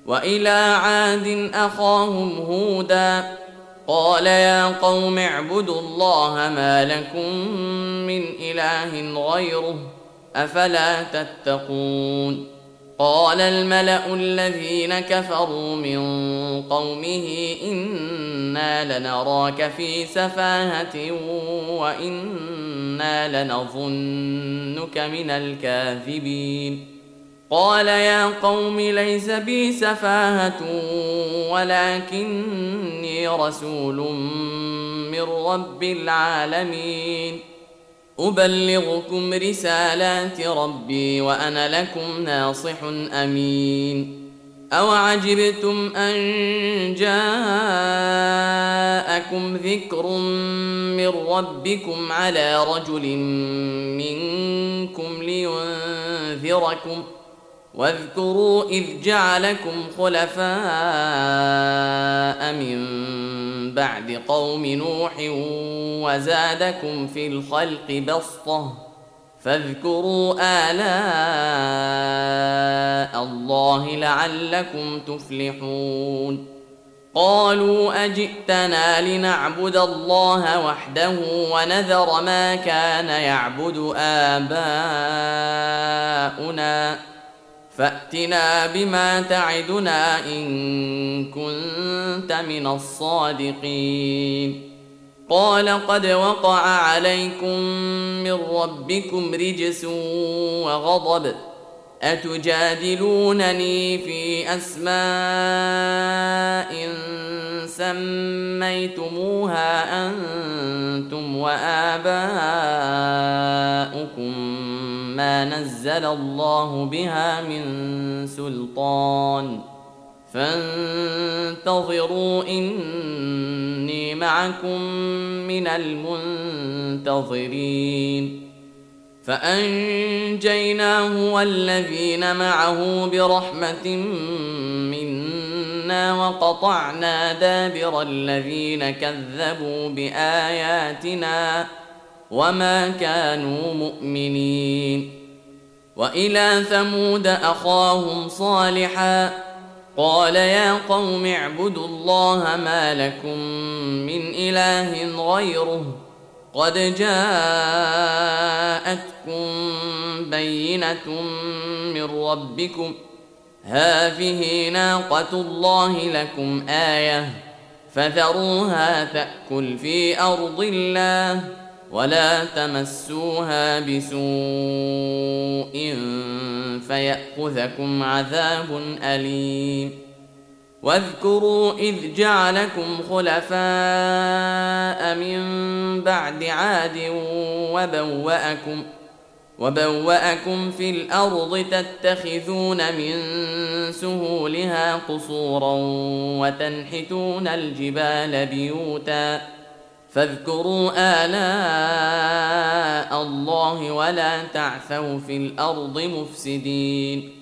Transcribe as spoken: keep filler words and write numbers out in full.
وإلى عاد أخاهم هودا قال يا قوم اعبدوا الله ما لكم من إله غيره أفلا تتقون. قال الملأ الذين كفروا من قومه إنا لنراك في سفاهة وإنا لنظنك من الكاذبين. قال يا قوم ليس بي سفاهة ولكني رسول من رب العالمين أبلغكم رسالات ربي وأنا لكم ناصح أمين. أوعجبتم أن جاءكم ذكر من ربكم على رجل منكم لينذركم واذكروا إذ جعلكم خلفاء من بعد قوم نوح وزادكم في الخلق بسطة فاذكروا آلاء الله لعلكم تفلحون. قالوا أجئتنا لنعبد الله وحده ونذر ما كان يعبد آباؤنا فأتنا بما تعدنا إن كنت من الصادقين. قال قد وقع عليكم من ربكم رجس وغضب أتجادلونني في أسماء سميتموها أنتم وآباؤكم ما نزل الله بها من سلطان فانتظروا إني معكم من المنتظرين. فأنجيناه والذين معه برحمة منا وقطعنا دابر الذين كذبوا بآياتنا وما كانوا مؤمنين. وإلى ثمود أخاهم صالحا قال يا قوم اعبدوا الله ما لكم من إله غيره قد جاءتكم بينة من ربكم هذه ناقة الله لكم آية فذروها تأكل في أرض الله ولا تمسوها بسوء فيأخذكم عذاب أليم. واذكروا إذ جعلكم خلفاء من بعد عاد وبوأكم, وبوأكم في الأرض تتخذون من سهولها قصورا وتنحتون الجبال بيوتا فاذكروا آلاء الله ولا تعثوا في الأرض مفسدين.